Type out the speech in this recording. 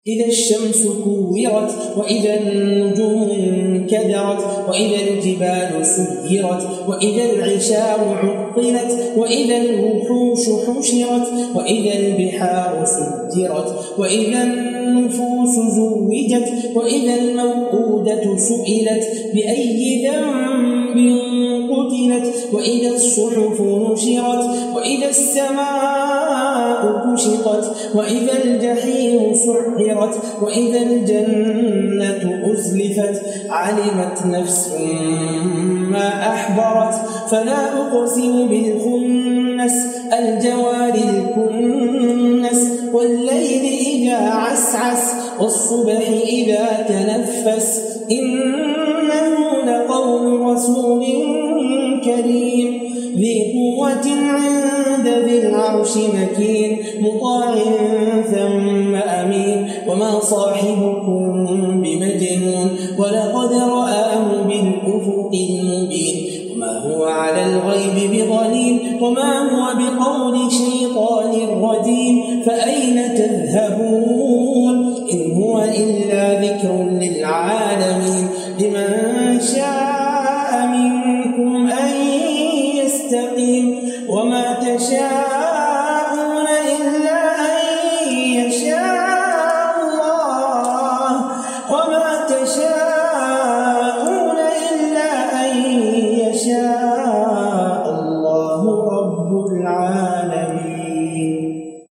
إذا الشمس كورت وإذا النجوم انكدرت وإذا الجبال سيرت وإذا العشار عطلت وإذا الوحوش حشرت وإذا البحار سجرت وإذا النفوس زوجت وإذا الموءودة سئلت بأي ذنب قتلت وإذا الصحف نشرت وإذا السماء كشطت وإذا الجحيم سعرت وإذا الجنة أزلفت علمت نفس ما أحضرت فلا أقسم بالخنس الجوار الكنس والليل إذا عسعس والصبح إذا تنفس إنه لقول رسول كريم ذي قوة عند ذي العرش مكين مطاع ثم أمين وما صاحبكم بمجنون ولقد رآه بالأفق المبين وما هو على الغيب بضنين وما هو بقول شيطان رجيم فأين تذهبون